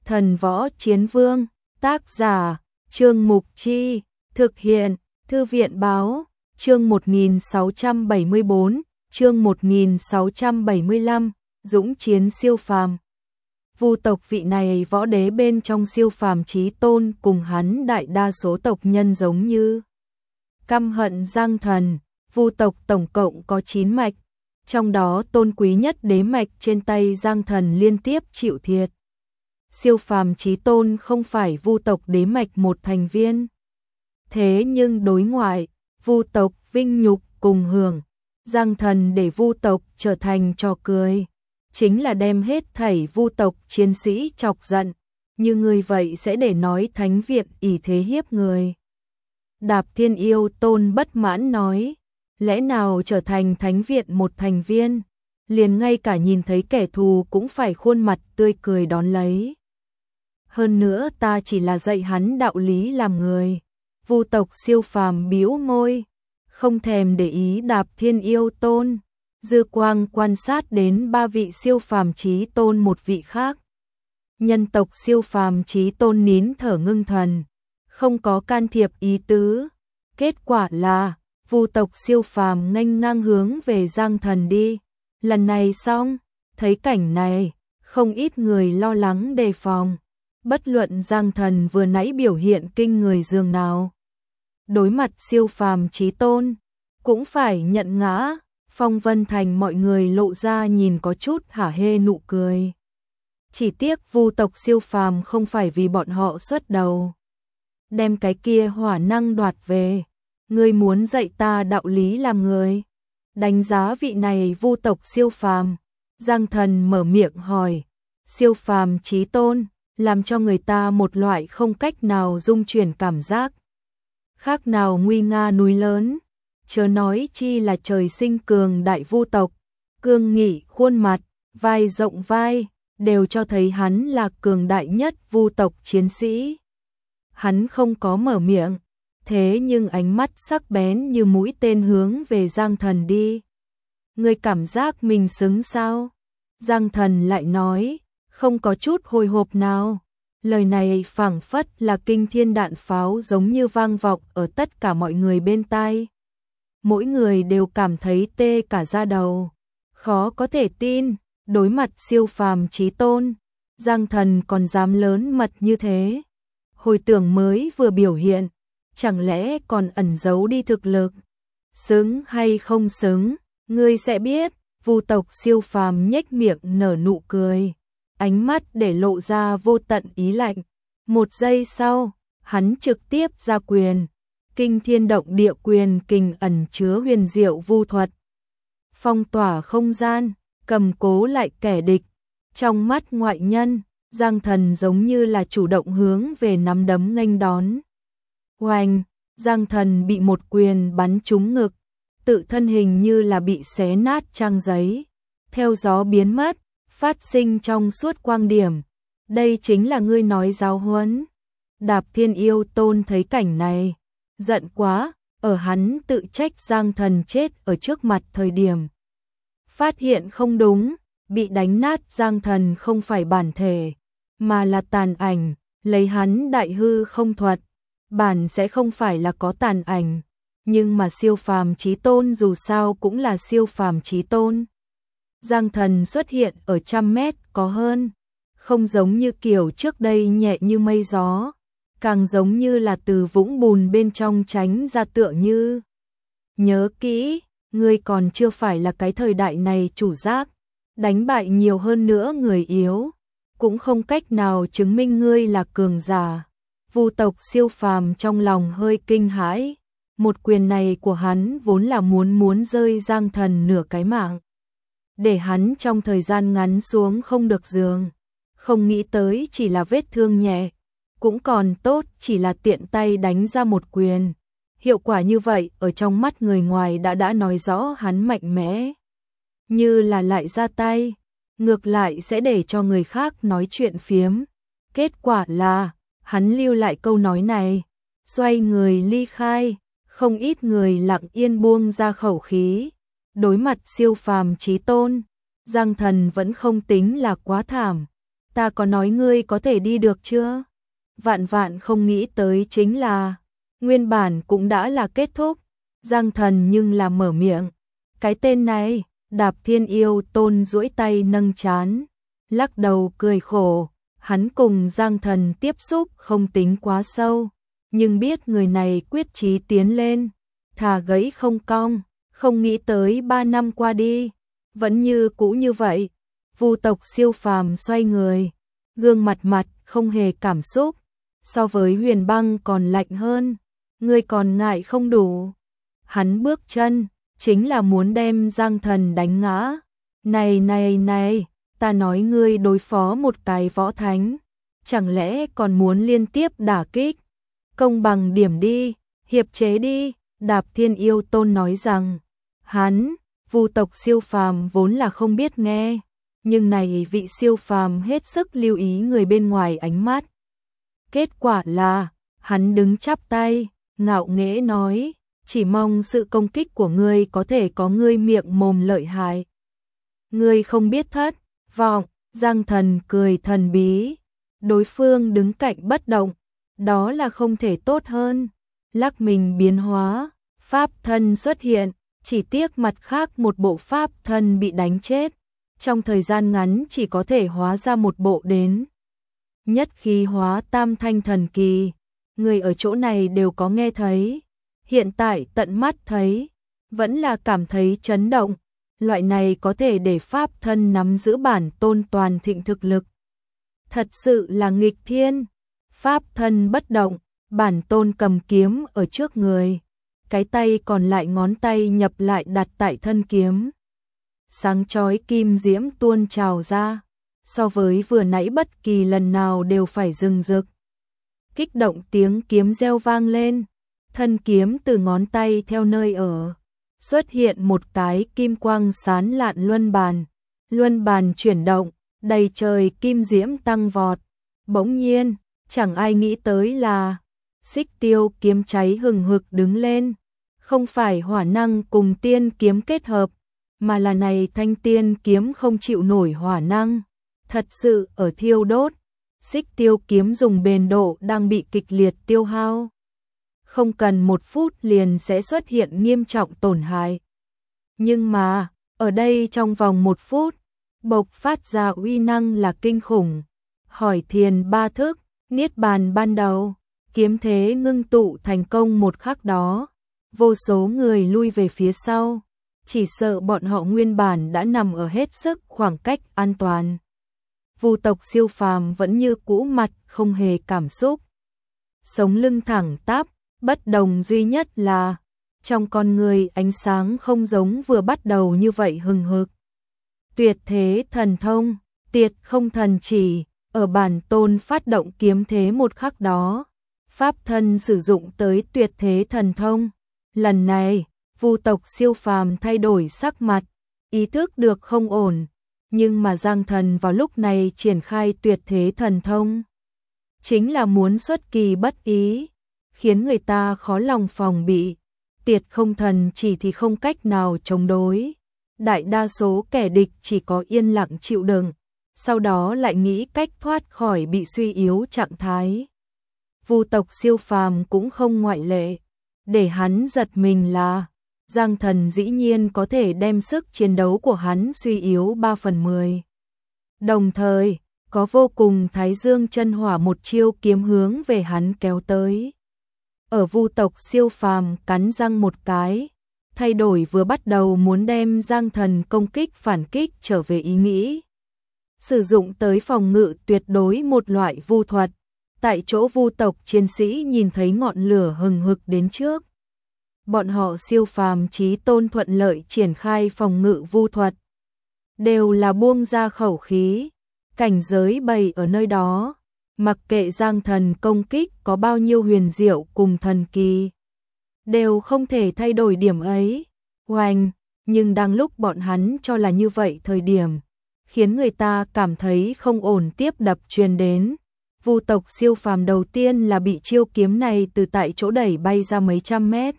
Thần Võ Chiến Vương, tác giả, Trương Mục Chi, thực hiện, Thư viện Báo, chương 1674, chương 1675, dũng chiến siêu phàm. Vu tộc vị này võ đế bên trong siêu phàm chí tôn cùng hắn đại đa số tộc nhân giống như căm hận Giang Thần. Vu tộc tổng cộng có 9 mạch, trong đó tôn quý nhất đế mạch trên tay Giang Thần liên tiếp chịu thiệt. Siêu phàm chí tôn không phải Vu tộc đế mạch một thành viên. Thế nhưng đối ngoại, Vu tộc vinh nhục cùng hưởng, Giang Thần để Vu tộc trở thành trò cười, chính là đem hết thảy Vu tộc chiến sĩ chọc giận, như người vậy sẽ để nói thánh viện ỷ thế hiếp người. Đạp Thiên Yêu Tôn bất mãn nói, lẽ nào trở thành thánh viện một thành viên, liền ngay cả nhìn thấy kẻ thù cũng phải khuôn mặt tươi cười đón lấy. Hơn nữa ta chỉ là dạy hắn đạo lý làm người. Vu tộc siêu phàm bĩu môi, không thèm để ý Đạp Thiên Yêu Tôn, dư quang quan sát đến 3 vị siêu phàm chí tôn một vị khác. Nhân tộc siêu phàm chí tôn nín thở ngưng thần, không có can thiệp ý tứ. Kết quả là Vu tộc siêu phàm nghênh ngang hướng về Giang Thần đi. Lần này xong, thấy cảnh này, không ít người lo lắng đề phòng. Bất luận Giang Thần vừa nãy biểu hiện kinh người dường nào, đối mặt siêu phàm chí tôn, cũng phải nhận ngã. Phong Vân Thành mọi người lộ ra nhìn có chút hả hê nụ cười. Chỉ tiếc Vu tộc siêu phàm không phải vì bọn họ xuất đầu, đem cái kia hỏa năng đoạt về. Ngươi muốn dạy ta đạo lý làm người? Đánh giá vị này Vu tộc siêu phàm, Giang Thần mở miệng hỏi. Siêu phàm chí tôn, làm cho người ta một loại không cách nào dung chuyển cảm giác. Khác nào nguy nga núi lớn, chớ nói chi là trời sinh cường đại Vu tộc. Cương nghị khuôn mặt, vai rộng vai, đều cho thấy hắn là cường đại nhất Vu tộc chiến sĩ. Hắn không có mở miệng, thế nhưng ánh mắt sắc bén như mũi tên hướng về Giang Thần đi. Ngươi cảm giác mình xứng sao? Giang Thần lại nói, không có chút hồi hộp nào. Lời này phảng phất là kinh thiên đạn pháo giống như vang vọng ở tất cả mọi người bên tai. Mỗi người đều cảm thấy tê cả da đầu. Khó có thể tin, đối mặt siêu phàm chí tôn, Giang Thần còn dám lớn mật như thế. Hồi tưởng mới vừa biểu hiện, chẳng lẽ còn ẩn giấu đi thực lực? Xứng hay không xứng, ngươi sẽ biết. Vu tộc siêu phàm nhếch miệng nở nụ cười, ánh mắt để lộ ra vô tận ý lạnh. Một giây sau, hắn trực tiếp ra quyền, kinh thiên động địa quyền kình ẩn chứa huyền diệu vu thuật, phong tỏa không gian, cầm cố lại kẻ địch. Trong mắt ngoại nhân, Giang Thần giống như là chủ động hướng về nắm đấm nghênh đón. Oanh, Giang Thần bị một quyền bắn trúng ngực, tự thân hình như là bị xé nát trang giấy, theo gió biến mất, phát sinh trong suốt quang điểm. Đây chính là ngươi nói giáo huấn. Đạp Thiên Yêu Tôn thấy cảnh này, giận quá, ở hắn tự trách Giang Thần chết ở trước mặt thời điểm. Phát hiện không đúng, bị đánh nát Giang Thần không phải bản thể, mà là tàn ảnh, lấy hắn đại hư không thuật. Bản sẽ không phải là có tàn ảnh, nhưng mà siêu phàm chí tôn dù sao cũng là siêu phàm chí tôn. Giang Thần xuất hiện ở 100 mét có hơn, không giống như kiểu trước đây nhẹ như mây gió, càng giống như là từ vũng bùn bên trong tránh ra tựa như. Nhớ kỹ, ngươi còn chưa phải là cái thời đại này chủ giác, đánh bại nhiều hơn nữa người yếu, cũng không cách nào chứng minh ngươi là cường giả. Vu tộc siêu phàm trong lòng hơi kinh hãi, một quyền này của hắn vốn là muốn rơi Giang Thần nửa cái mạng, để hắn trong thời gian ngắn xuống không được giường. Không nghĩ tới chỉ là vết thương nhẹ, cũng còn tốt, chỉ là tiện tay đánh ra một quyền. Hiệu quả như vậy ở trong mắt người ngoài đã nói rõ hắn mạnh mẽ. Như là lại ra tay, ngược lại sẽ để cho người khác nói chuyện phiếm. Kết quả là hắn lưu lại câu nói này, xoay người ly khai. Không ít người lặng yên buông ra khẩu khí. Đối mặt siêu phàm chí tôn, Giang Thần vẫn không tính là quá thảm. Ta có nói ngươi có thể đi được chưa? Vạn vạn không nghĩ tới chính là, nguyên bản cũng đã là kết thúc, Giang Thần nhưng là mở miệng. Cái tên này, Đạp Thiên Yêu Tôn duỗi tay nâng trán, lắc đầu cười khổ, hắn cùng Giang Thần tiếp xúc không tính quá sâu, nhưng biết người này quyết chí tiến lên, thà gãy không cong, không nghĩ tới 3 năm qua đi, vẫn như cũ như vậy. Vu tộc siêu phàm xoay người, gương mặt mặt không hề cảm xúc, so với Huyền Băng còn lạnh hơn, ngươi còn ngại không đủ. Hắn bước chân, chính là muốn đem Giang Thần đánh ngã. Này, ta nói ngươi đối phó một cái võ thánh, chẳng lẽ còn muốn liên tiếp đả kích? Công bằng điểm đi, hiệp chế đi, Đạp Thiên Yêu Tôn nói rằng, hắn, Vu tộc siêu phàm vốn là không biết nghe, nhưng này vị siêu phàm hết sức lưu ý người bên ngoài ánh mắt. Kết quả là, hắn đứng chắp tay, ngạo nghễ nói, chỉ mong sự công kích của ngươi có thể có ngươi miệng mồm lợi hại. Ngươi không biết thất vọng, Giang Thần cười thần bí, đối phương đứng cạnh bất động, đó là không thể tốt hơn. Lắc mình biến hóa, pháp thân xuất hiện, chỉ tiếc mặt khác một bộ pháp thân bị đánh chết, trong thời gian ngắn chỉ có thể hóa ra một bộ đến. Nhất khí hóa tam thanh thần kỳ, người ở chỗ này đều có nghe thấy, hiện tại tận mắt thấy, vẫn là cảm thấy chấn động, loại này có thể để pháp thân nắm giữ bản tôn toàn thịnh thực lực. Thật sự là nghịch thiên, pháp thân bất động, bản tôn cầm kiếm ở trước người, cái tay còn lại ngón tay nhập lại đặt tại thân kiếm. Sáng chói kim diễm tuôn trào ra, so với vừa nãy bất kỳ lần nào đều phải rừng rực. Kích động tiếng kiếm reo vang lên, thân kiếm từ ngón tay theo nơi ở, xuất hiện một cái kim quang sán lạn luân bàn chuyển động, đầy trời kim diễm tăng vọt. Bỗng nhiên, chẳng ai nghĩ tới là, xích tiêu kiếm cháy hừng hực đứng lên, không phải hỏa năng cùng tiên kiếm kết hợp, mà là này thanh tiên kiếm không chịu nổi hỏa năng, thật sự ở thiêu đốt, xích tiêu kiếm dùng bền độ đang bị kịch liệt tiêu hao. Không cần 1 phút liền sẽ xuất hiện nghiêm trọng tổn hại. Nhưng mà, ở đây trong vòng 1 phút, bộc phát ra uy năng là kinh khủng. Hỏi thiền 3 thức, niết bàn ban đầu, kiếm thế ngưng tụ thành công một khắc đó. Vô số người lui về phía sau, chỉ sợ bọn họ nguyên bản đã nằm ở hết sức khoảng cách an toàn. Vu tộc siêu phàm vẫn như cũ mặt không hề cảm xúc. Sống lưng thẳng tắp, bất đồng duy nhất là, trong con người ánh sáng không giống vừa bắt đầu như vậy hừng hực. Tuyệt thế thần thông, tiệt không thần chỉ, ở bản tôn phát động kiếm thế một khắc đó, pháp thân sử dụng tới tuyệt thế thần thông. Lần này, Vu tộc siêu phàm thay đổi sắc mặt, ý thức được không ổn, nhưng mà Giang Thần vào lúc này triển khai tuyệt thế thần thông, chính là muốn xuất kỳ bất ý, khiến người ta khó lòng phòng bị. Tiệt không thần chỉ thì không cách nào chống đối, đại đa số kẻ địch chỉ có yên lặng chịu đựng, sau đó lại nghĩ cách thoát khỏi bị suy yếu trạng thái. Vu tộc siêu phàm cũng không ngoại lệ. Để hắn giật mình là, Giang Thần dĩ nhiên có thể đem sức chiến đấu của hắn suy yếu 3/10. Đồng thời, có vô cùng Thái Dương chân hỏa một chiêu kiếm hướng về hắn kéo tới. Ở Vu tộc siêu phàm cắn răng một cái, thay đổi vừa bắt đầu muốn đem Giang Thần công kích phản kích trở về ý nghĩ. Sử dụng tới phòng ngự tuyệt đối một loại vu thuật. Tại chỗ Vu tộc chiến sĩ nhìn thấy ngọn lửa hừng hực đến trước. Bọn họ siêu phàm chí tôn thuận lợi triển khai phòng ngự vu thuật. Đều là buông ra khẩu khí, cảnh giới bày ở nơi đó. Mặc kệ Giang Thần công kích có bao nhiêu huyền diệu cùng thần kỳ, đều không thể thay đổi điểm ấy. Oanh, nhưng đang lúc bọn hắn cho là như vậy thời điểm, khiến người ta cảm thấy không ổn tiếp đập truyền đến. Vu tộc siêu phàm đầu tiên là bị chiêu kiếm này từ tại chỗ đẩy bay ra mấy trăm mét.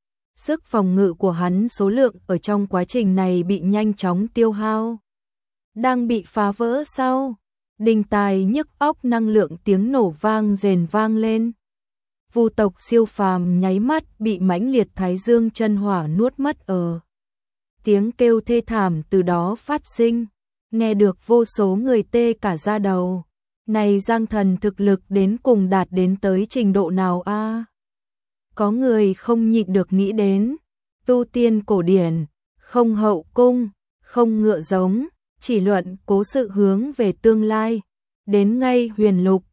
Sức phòng ngự của hắn số lượng ở trong quá trình này bị nhanh chóng tiêu hao. Đang bị phá vỡ sau, Đinh tai nhức óc năng lượng tiếng nổ vang rền vang lên. Vu tộc siêu phàm nháy mắt bị mãnh liệt thái dương chân hỏa nuốt mất ở. Tiếng kêu thê thảm từ đó phát sinh, nghe được vô số người tê cả da đầu. Này Giang Thần thực lực đến cùng đạt đến tới trình độ nào a? Có người không nhịn được nghĩ đến, tu tiên cổ điển, không hậu cung, không ngựa giống, chỉ luận cố sự hướng về tương lai, đến ngay huyền lục,